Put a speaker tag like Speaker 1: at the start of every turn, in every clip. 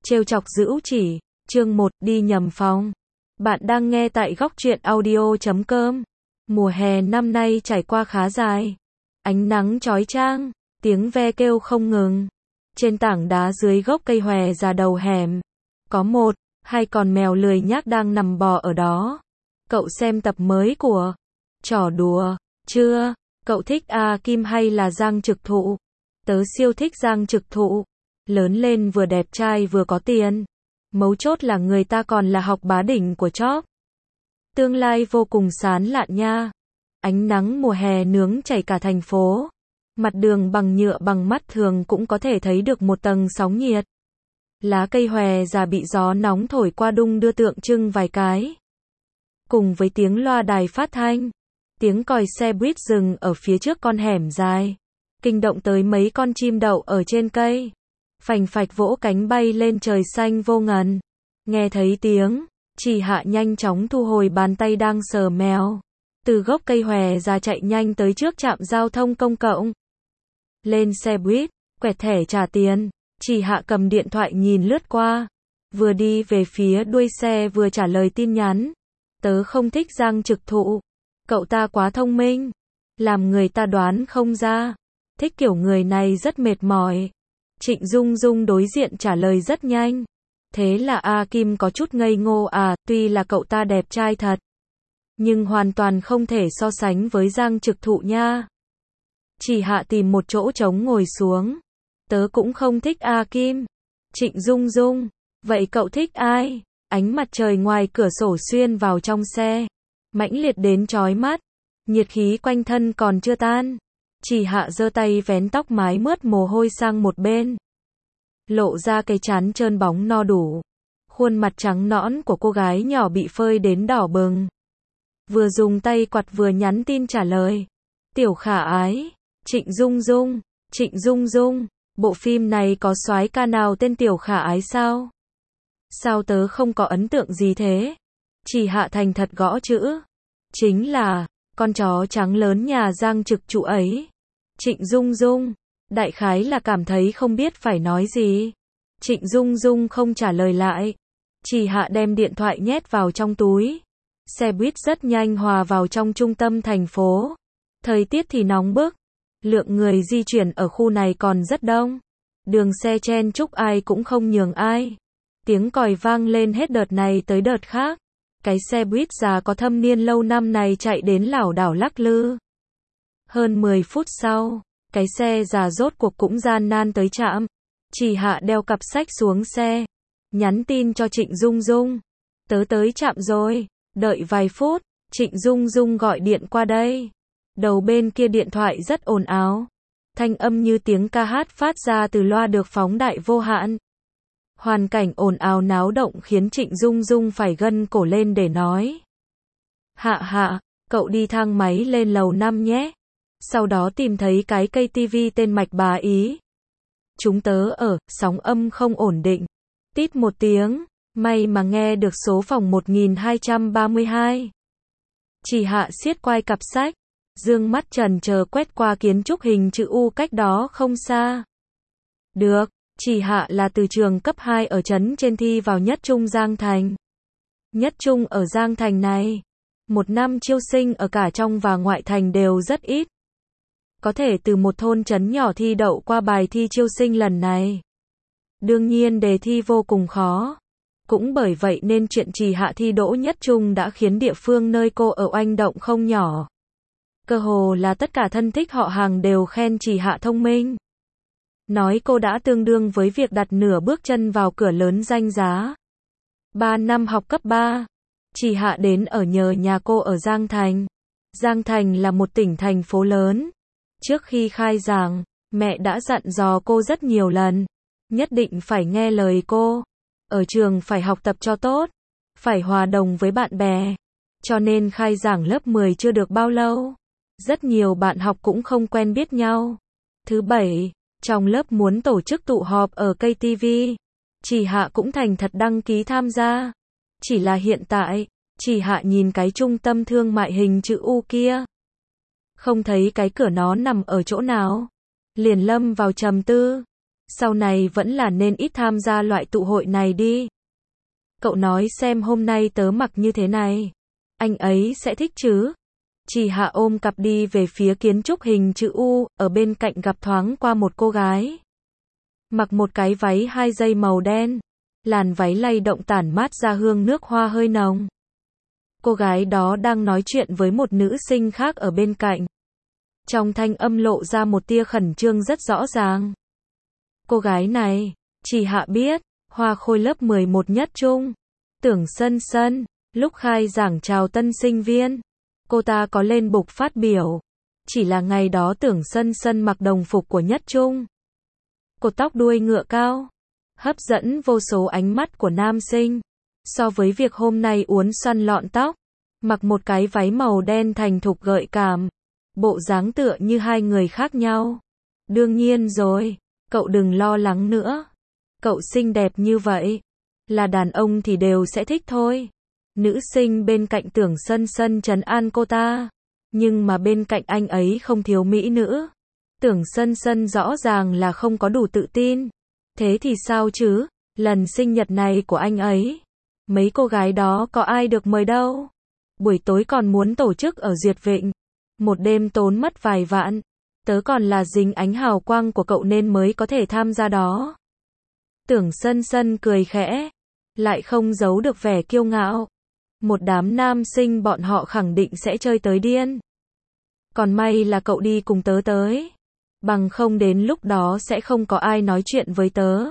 Speaker 1: Trêu chọc dữ chỉ, chương 1, đi nhầm phòng. Bạn đang nghe tại góc truyện audio.com. Mùa hè năm nay trải qua khá dài. Ánh nắng chói chang, tiếng ve kêu không ngừng. Trên tảng đá dưới gốc cây hòe già đầu hẻm, có một, hai con mèo lười nhác đang nằm bò ở đó. Cậu xem tập mới của Trò đùa chưa? Cậu thích A Kim hay là Giang Trực Thụ? Tớ siêu thích Giang Trực Thụ. Lớn lên vừa đẹp trai vừa có tiền. Mấu chốt là người ta còn là học bá đỉnh của chóp. Tương lai vô cùng sán lạn nha. Ánh nắng mùa hè nướng chảy cả thành phố. Mặt đường bằng nhựa bằng mắt thường cũng có thể thấy được một tầng sóng nhiệt. Lá cây hòe già bị gió nóng thổi qua đung đưa tượng trưng vài cái. Cùng với tiếng loa đài phát thanh, tiếng còi xe buýt dừng ở phía trước con hẻm dài, kinh động tới mấy con chim đậu ở trên cây. Phành phạch vỗ cánh bay lên trời xanh vô ngần. Nghe thấy tiếng, Chỉ Hạ nhanh chóng thu hồi bàn tay đang sờ mèo. Từ gốc cây hòe ra chạy nhanh tới trước trạm giao thông công cộng. Lên xe buýt, quẹt thẻ trả tiền. Chỉ Hạ cầm điện thoại nhìn lướt qua. Vừa đi về phía đuôi xe vừa trả lời tin nhắn. Tớ không thích Giang Trực Thụ. Cậu ta quá thông minh. Làm người ta đoán không ra. Thích kiểu người này rất mệt mỏi. Trịnh Dung Dung đối diện trả lời rất nhanh. Thế là A Kim có chút ngây ngô à, tuy là cậu ta đẹp trai thật. Nhưng hoàn toàn không thể so sánh với Giang Trực Thụ nha. Chỉ Hạ tìm một chỗ trống ngồi xuống. Tớ cũng không thích A Kim. Trịnh Dung Dung, vậy cậu thích ai? Ánh mặt trời ngoài cửa sổ xuyên vào trong xe. Mãnh liệt đến chói mắt. Nhiệt khí quanh thân còn chưa tan. Chỉ Hạ giơ tay vén tóc mái mướt mồ hôi sang một bên. Lộ ra cái trán trơn bóng no đủ. Khuôn mặt trắng nõn của cô gái nhỏ bị phơi đến đỏ bừng. Vừa dùng tay quạt vừa nhắn tin trả lời. Tiểu khả ái. Trịnh Dung Dung. Trịnh Dung Dung. Bộ phim này có soái ca nào tên Tiểu khả ái sao? Sao tớ không có ấn tượng gì thế? Chỉ Hạ thành thật gõ chữ. Chính là con chó trắng lớn nhà Giang Trực Thụ ấy. Trịnh Dung Dung, đại khái là cảm thấy không biết phải nói gì. Trịnh Dung Dung không trả lời lại. Chỉ Hạ đem điện thoại nhét vào trong túi. Xe buýt rất nhanh hòa vào trong trung tâm thành phố. Thời tiết thì nóng bức. Lượng người di chuyển ở khu này còn rất đông. Đường xe chen chúc ai cũng không nhường ai. Tiếng còi vang lên hết đợt này tới đợt khác. Cái xe buýt già có thâm niên lâu năm này chạy đến lảo đảo lắc lư. Hơn 10 phút sau, cái xe già rốt cuộc cũng gian nan tới trạm. Chỉ Hạ đeo cặp sách xuống xe. Nhắn tin cho Trịnh Dung Dung. Tớ tới trạm rồi, đợi vài phút. Trịnh Dung Dung gọi điện qua đây. Đầu bên kia điện thoại rất ồn ào. Thanh âm như tiếng ca hát phát ra từ loa được phóng đại vô hạn. Hoàn cảnh ồn ào náo động khiến Trịnh Dung Dung phải gân cổ lên để nói. Hạ Hạ, cậu đi thang máy lên lầu 5 nhé. Sau đó tìm thấy cái cây tivi tên Mạch Bà Ý. Chúng tớ ở, sóng âm không ổn định. Tít một tiếng, may mà nghe được số phòng 1232. Chỉ Hạ siết quai cặp sách, dương mắt trần chờ quét qua kiến trúc hình chữ U cách đó không xa. Được, Chỉ Hạ là từ trường cấp 2 ở trấn trên thi vào Nhất Trung Giang Thành. Nhất Trung ở Giang Thành này, một năm chiêu sinh ở cả trong và ngoại thành đều rất ít. Có thể từ một thôn trấn nhỏ thi đậu qua bài thi chiêu sinh lần này. Đương nhiên đề thi vô cùng khó. Cũng bởi vậy nên chuyện Chỉ Hạ thi đỗ Nhất Trung đã khiến địa phương nơi cô ở oanh động không nhỏ. Cơ hồ là tất cả thân thích họ hàng đều khen Chỉ Hạ thông minh. Nói cô đã tương đương với việc đặt nửa bước chân vào cửa lớn danh giá. 3 năm học cấp 3, Chỉ Hạ đến ở nhờ nhà cô ở Giang Thành. Giang Thành là một tỉnh thành phố lớn. Trước khi khai giảng, mẹ đã dặn dò cô rất nhiều lần. Nhất định phải nghe lời cô. Ở trường phải học tập cho tốt. Phải hòa đồng với bạn bè. Cho nên khai giảng lớp 10 chưa được bao lâu. Rất nhiều bạn học cũng không quen biết nhau. Thứ bảy, trong lớp muốn tổ chức tụ họp ở cây TV. Chỉ Hạ cũng thành thật đăng ký tham gia. Chỉ là hiện tại, Chỉ Hạ nhìn cái trung tâm thương mại hình chữ U kia. Không thấy cái cửa nó nằm ở chỗ nào. Liền lâm vào trầm tư. Sau này vẫn là nên ít tham gia loại tụ hội này đi. Cậu nói xem hôm nay tớ mặc như thế này. Anh ấy sẽ thích chứ? Chỉ Hạ ôm cặp đi về phía kiến trúc hình chữ U, ở bên cạnh gặp thoáng qua một cô gái. Mặc một cái váy 2 dây màu đen. Làn váy lay động tản mát ra hương nước hoa hơi nồng. Cô gái đó đang nói chuyện với một nữ sinh khác ở bên cạnh. Trong thanh âm lộ ra một tia khẩn trương rất rõ ràng. Cô gái này, Chỉ Hạ biết, Hoa Khôi lớp 11 nhất trung. Tưởng Sân Sân, lúc khai giảng chào tân sinh viên, cô ta có lên bục phát biểu. Chỉ là ngày đó Tưởng Sân Sân mặc đồng phục của nhất trung. Cột tóc đuôi ngựa cao, hấp dẫn vô số ánh mắt của nam sinh. So với việc hôm nay uốn xoăn lọn tóc, mặc một cái váy màu đen thành thục gợi cảm, bộ dáng tựa như hai người khác nhau. Đương nhiên rồi, cậu đừng lo lắng nữa. Cậu xinh đẹp như vậy, là đàn ông thì đều sẽ thích thôi. Nữ sinh bên cạnh Tưởng Sân Sân trấn an cô ta. Nhưng mà bên cạnh anh ấy không thiếu mỹ nữ. Tưởng Sân Sân rõ ràng là không có đủ tự tin. Thế thì sao chứ, lần sinh nhật này của anh ấy, mấy cô gái đó có ai được mời đâu. Buổi tối còn muốn tổ chức ở Duyệt Vịnh. Một đêm tốn mất vài vạn. Tớ còn là dính ánh hào quang của cậu nên mới có thể tham gia đó. Tưởng Sân Sân cười khẽ, lại không giấu được vẻ kiêu ngạo. Một đám nam sinh bọn họ khẳng định sẽ chơi tới điên. Còn may là cậu đi cùng tớ tới. Bằng không đến lúc đó sẽ không có ai nói chuyện với tớ.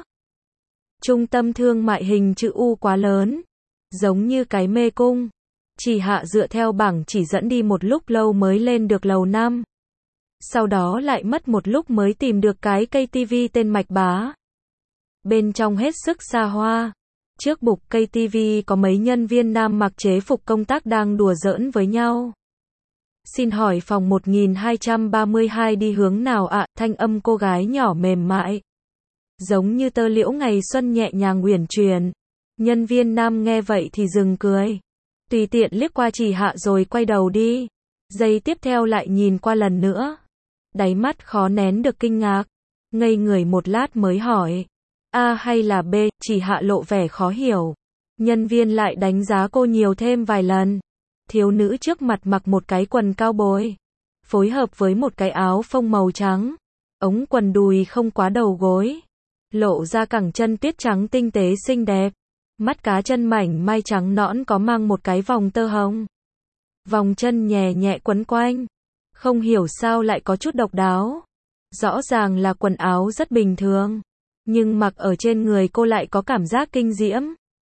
Speaker 1: Trung tâm thương mại hình chữ U quá lớn, giống như cái mê cung. Chỉ Hạ dựa theo bảng chỉ dẫn đi một lúc lâu mới lên được lầu 5. Sau đó lại mất một lúc mới tìm được cái cây tivi tên Mạch Bá. Bên trong hết sức xa hoa. Trước bục cây tivi có mấy nhân viên nam mặc chế phục công tác đang đùa giỡn với nhau. Xin hỏi phòng 1232 đi hướng nào ạ? Thanh âm cô gái nhỏ mềm mại, giống như tơ liễu ngày xuân nhẹ nhàng uyển chuyển. Nhân viên nam nghe vậy thì dừng cười, tùy tiện liếc qua Chỉ Hạ rồi quay đầu đi. Giây tiếp theo lại nhìn qua lần nữa. Đáy mắt khó nén được kinh ngạc. Ngây người một lát mới hỏi. A hay là B? Chỉ Hạ lộ vẻ khó hiểu. Nhân viên lại đánh giá cô nhiều thêm vài lần. Thiếu nữ trước mặt mặc một cái quần cao bồi, phối hợp với một cái áo phông màu trắng. Ống quần đùi không quá đầu gối, lộ ra cẳng chân tuyết trắng tinh tế xinh đẹp. Mắt cá chân mảnh mai trắng nõn có mang một cái vòng tơ hồng. Vòng chân nhẹ nhẹ quấn quanh. Không hiểu sao lại có chút độc đáo. Rõ ràng là quần áo rất bình thường, nhưng mặc ở trên người cô lại có cảm giác kinh diễm.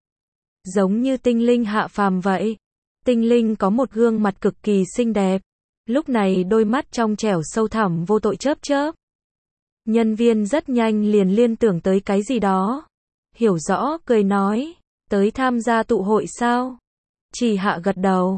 Speaker 1: Giống như tinh linh hạ phàm vậy. Tinh linh có một gương mặt cực kỳ xinh đẹp. Lúc này đôi mắt trong trẻo sâu thẳm vô tội chớp chớp. Nhân viên rất nhanh liền liên tưởng tới cái gì đó. Hiểu rõ, cười nói. Tới tham gia tụ hội sao? Chỉ Hạ gật đầu.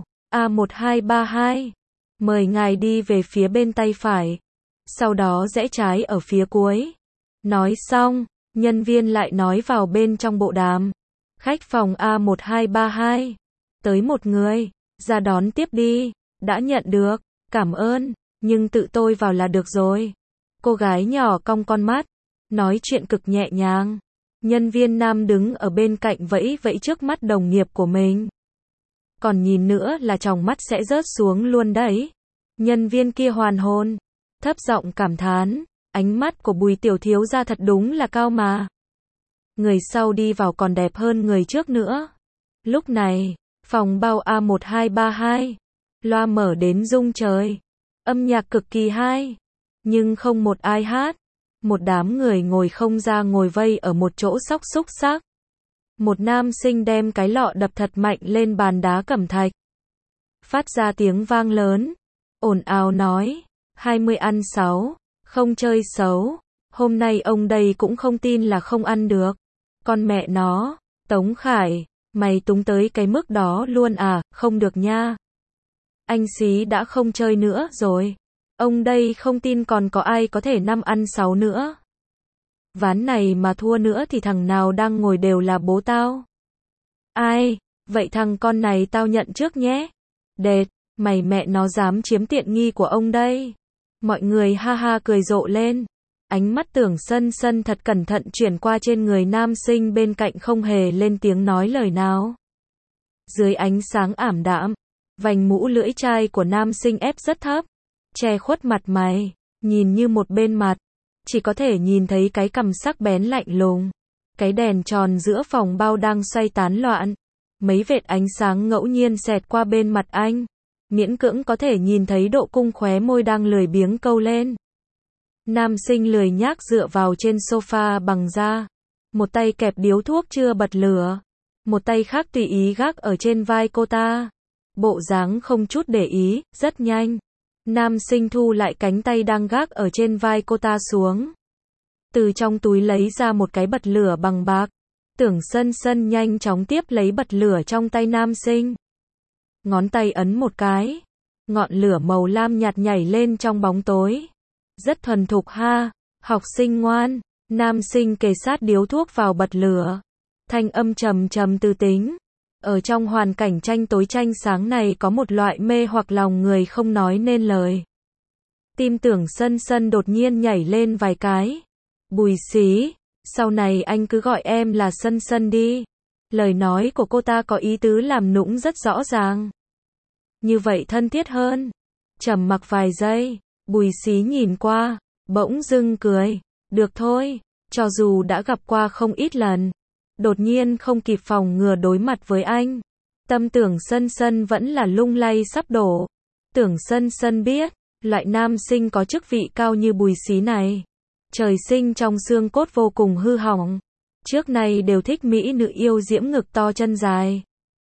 Speaker 1: A1232. Mời ngài đi về phía bên tay phải. Sau đó rẽ trái ở phía cuối. Nói xong, nhân viên lại nói vào bên trong bộ đàm. Khách phòng A1232. Tới một người, ra đón tiếp đi. Đã nhận được, cảm ơn, nhưng tự tôi vào là được rồi. Cô gái nhỏ cong con mắt, nói chuyện cực nhẹ nhàng. Nhân viên nam đứng ở bên cạnh vẫy vẫy trước mắt đồng nghiệp của mình. Còn nhìn nữa là tròng mắt sẽ rớt xuống luôn đấy. Nhân viên kia hoàn hồn, thấp giọng cảm thán, ánh mắt của Bùi tiểu thiếu gia thật đúng là cao mà. Người sau đi vào còn đẹp hơn người trước nữa. Lúc này, phòng bao A1232, loa mở đến rung trời. Âm nhạc cực kỳ hay, nhưng không một ai hát. Một đám người ngồi không ra ngồi vây ở một chỗ sóc xúc xắc. Một nam sinh đem cái lọ đập thật mạnh lên bàn đá cẩm thạch. Phát ra tiếng vang lớn, ồn ào nói, 20 ăn 6, không chơi xấu. Hôm nay ông đây cũng không tin là không ăn được. Con mẹ nó, Tống Khải, mày túng tới cái mức đó luôn à? Không được nha. Anh Xí đã không chơi nữa rồi. Ông đây không tin còn có ai có thể 5 ăn 6 nữa. Ván này mà thua nữa thì thằng nào đang ngồi đều là bố tao. Ai? Vậy thằng con này tao nhận trước nhé. Đệt, mày mẹ nó dám chiếm tiện nghi của ông đây. Mọi người ha ha cười rộ lên. Ánh mắt Tưởng Sân Sân thật cẩn thận chuyển qua trên người nam sinh bên cạnh không hề lên tiếng nói lời nào. Dưới ánh sáng ảm đạm, vành mũ lưỡi chai của nam sinh ép rất thấp, che khuất mặt mày, nhìn như một bên mặt, chỉ có thể nhìn thấy cái cằm sắc bén lạnh lùng. Cái đèn tròn giữa phòng bao đang xoay tán loạn, mấy vệt ánh sáng ngẫu nhiên xẹt qua bên mặt anh, miễn cưỡng có thể nhìn thấy độ cung khóe môi đang lười biếng câu lên. Nam sinh lười nhác dựa vào trên sofa bằng da, một tay kẹp điếu thuốc chưa bật lửa, một tay khác tùy ý gác ở trên vai cô ta. Bộ dáng không chút để ý, rất nhanh. Nam sinh thu lại cánh tay đang gác ở trên vai cô ta xuống. Từ trong túi lấy ra một cái bật lửa bằng bạc. Tưởng Sân Sân nhanh chóng tiếp lấy bật lửa trong tay nam sinh. Ngón tay ấn một cái. Ngọn lửa màu lam nhạt nhảy lên trong bóng tối. Rất thuần thục ha, học sinh ngoan. Nam sinh kề sát điếu thuốc vào bật lửa. Thanh âm trầm trầm tư tính. Ở trong hoàn cảnh tranh tối tranh sáng này có một loại mê hoặc lòng người không nói nên lời. Tim Tưởng Sân Sân đột nhiên nhảy lên vài cái. Bùi Xí, sau này anh cứ gọi em là Sân Sân đi. Lời nói của cô ta có ý tứ làm nũng rất rõ ràng. Như vậy thân thiết hơn. Trầm mặc vài giây, Bùi Xí nhìn qua, bỗng dưng cười. Được thôi, cho dù đã gặp qua không ít lần. Đột nhiên không kịp phòng ngừa đối mặt với anh. Tâm Tưởng Sân Sân vẫn là lung lay sắp đổ. Tưởng Sân Sân biết, loại nam sinh có chức vị cao như Bùi Xí này, trời sinh trong xương cốt vô cùng hư hỏng. Trước nay đều thích mỹ nữ yêu diễm ngực to chân dài.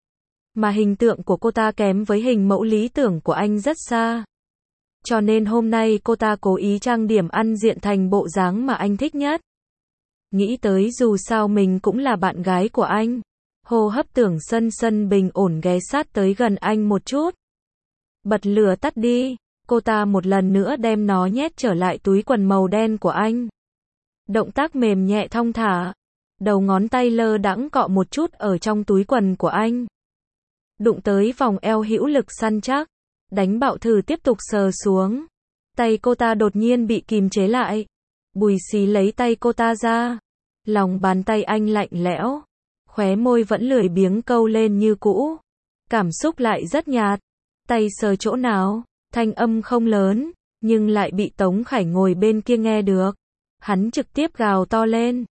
Speaker 1: Mà hình tượng của cô ta kém với hình mẫu lý tưởng của anh rất xa. Cho nên hôm nay cô ta cố ý trang điểm ăn diện thành bộ dáng mà anh thích nhất. Nghĩ tới dù sao mình cũng là bạn gái của anh. Hô hấp Tưởng Sân Sân bình ổn ghé sát tới gần anh một chút. Bật lửa tắt đi. Cô ta một lần nữa đem nó nhét trở lại túi quần màu đen của anh. Động tác mềm nhẹ thong thả. Đầu ngón tay lơ đãng cọ một chút ở trong túi quần của anh. Đụng tới vòng eo hữu lực săn chắc. Đánh bạo thử tiếp tục sờ xuống. Tay cô ta đột nhiên bị kìm chế lại. Bùi Xí lấy tay cô ta ra. Lòng bàn tay anh lạnh lẽo. Khóe môi vẫn lười biếng câu lên như cũ. Cảm xúc lại rất nhạt. Tay sờ chỗ nào? Thanh âm không lớn, nhưng lại bị Tống Khải ngồi bên kia nghe được. Hắn trực tiếp gào to lên.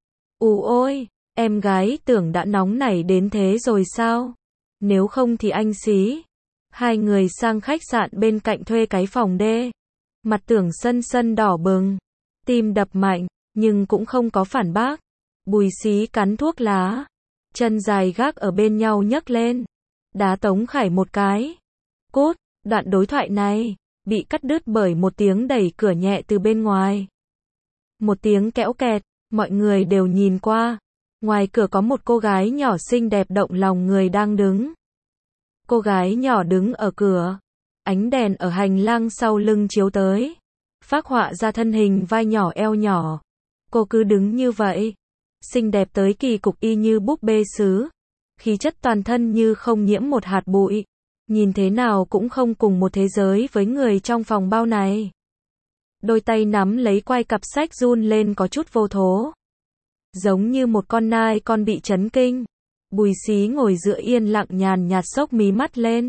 Speaker 1: Ôi, em gái Tưởng đã nóng nảy đến thế rồi sao? Nếu không thì anh Xí. Hai người sang khách sạn bên cạnh thuê cái phòng đê. Mặt Tưởng Sân Sân đỏ bừng. Tim đập mạnh, nhưng cũng không có phản bác. Bùi Xí cắn thuốc lá. Chân dài gác ở bên nhau nhấc lên. Đá Tống Khải một cái. Cút. Đoạn đối thoại này bị cắt đứt bởi một tiếng đẩy cửa nhẹ từ bên ngoài. Một tiếng kẽo kẹt, mọi người đều nhìn qua. Ngoài cửa có một cô gái nhỏ xinh đẹp động lòng người đang đứng. Cô gái nhỏ đứng ở cửa. Ánh đèn ở hành lang sau lưng chiếu tới. Phác họa ra thân hình vai nhỏ eo nhỏ. Cô cứ đứng như vậy. Xinh đẹp tới kỳ cục y như búp bê sứ. Khí chất toàn thân như không nhiễm một hạt bụi. Nhìn thế nào cũng không cùng một thế giới với người trong phòng bao này. Đôi tay nắm lấy quai cặp sách run lên có chút vô thố. Giống như một con nai con bị chấn kinh. Bùi Xí ngồi dựa yên lặng nhàn nhạt xốc mí mắt lên.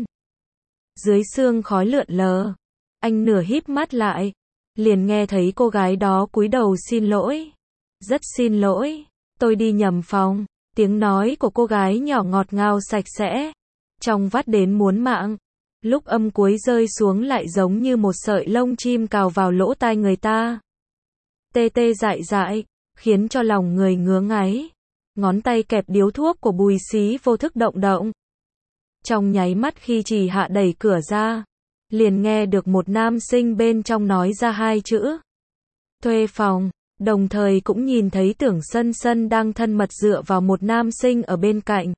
Speaker 1: Dưới sương khói lượn lờ. Anh nửa híp mắt lại. Liền nghe thấy cô gái đó cúi đầu xin lỗi. Rất xin lỗi. Tôi đi nhầm phòng. Tiếng nói của cô gái nhỏ ngọt ngào sạch sẽ. Trong vắt đến muốn mạng. Lúc âm cuối rơi xuống lại giống như một sợi lông chim cào vào lỗ tai người ta. Tê tê dại dại, khiến cho lòng người ngứa ngáy. Ngón tay kẹp điếu thuốc của Bùi Xí vô thức động động. Trong nháy mắt khi Trì Hạ đẩy cửa ra, liền nghe được một nam sinh bên trong nói ra hai chữ. Thuê phòng, đồng thời cũng nhìn thấy Tưởng Sân Sân đang thân mật dựa vào một nam sinh ở bên cạnh.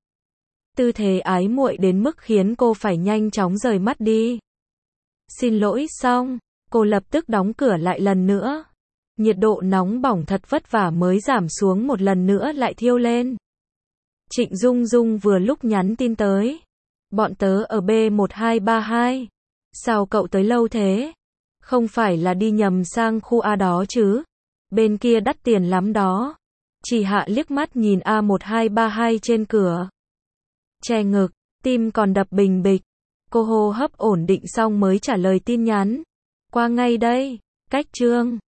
Speaker 1: Tư thế ái muội đến mức khiến cô phải nhanh chóng rời mắt đi. Xin lỗi xong, cô lập tức đóng cửa lại lần nữa. Nhiệt độ nóng bỏng thật vất vả mới giảm xuống một lần nữa lại thiêu lên. Trịnh Dung Dung vừa lúc nhắn tin tới. Bọn tớ ở B1232. Sao cậu tới lâu thế? Không phải là đi nhầm sang khu A đó chứ? Bên kia đắt tiền lắm đó. Chỉ Hạ liếc mắt nhìn A1232 trên cửa. Che ngực, tim còn đập bình bịch. Cô hô hấp ổn định xong mới trả lời tin nhắn. Qua ngay đây. Cách Trương.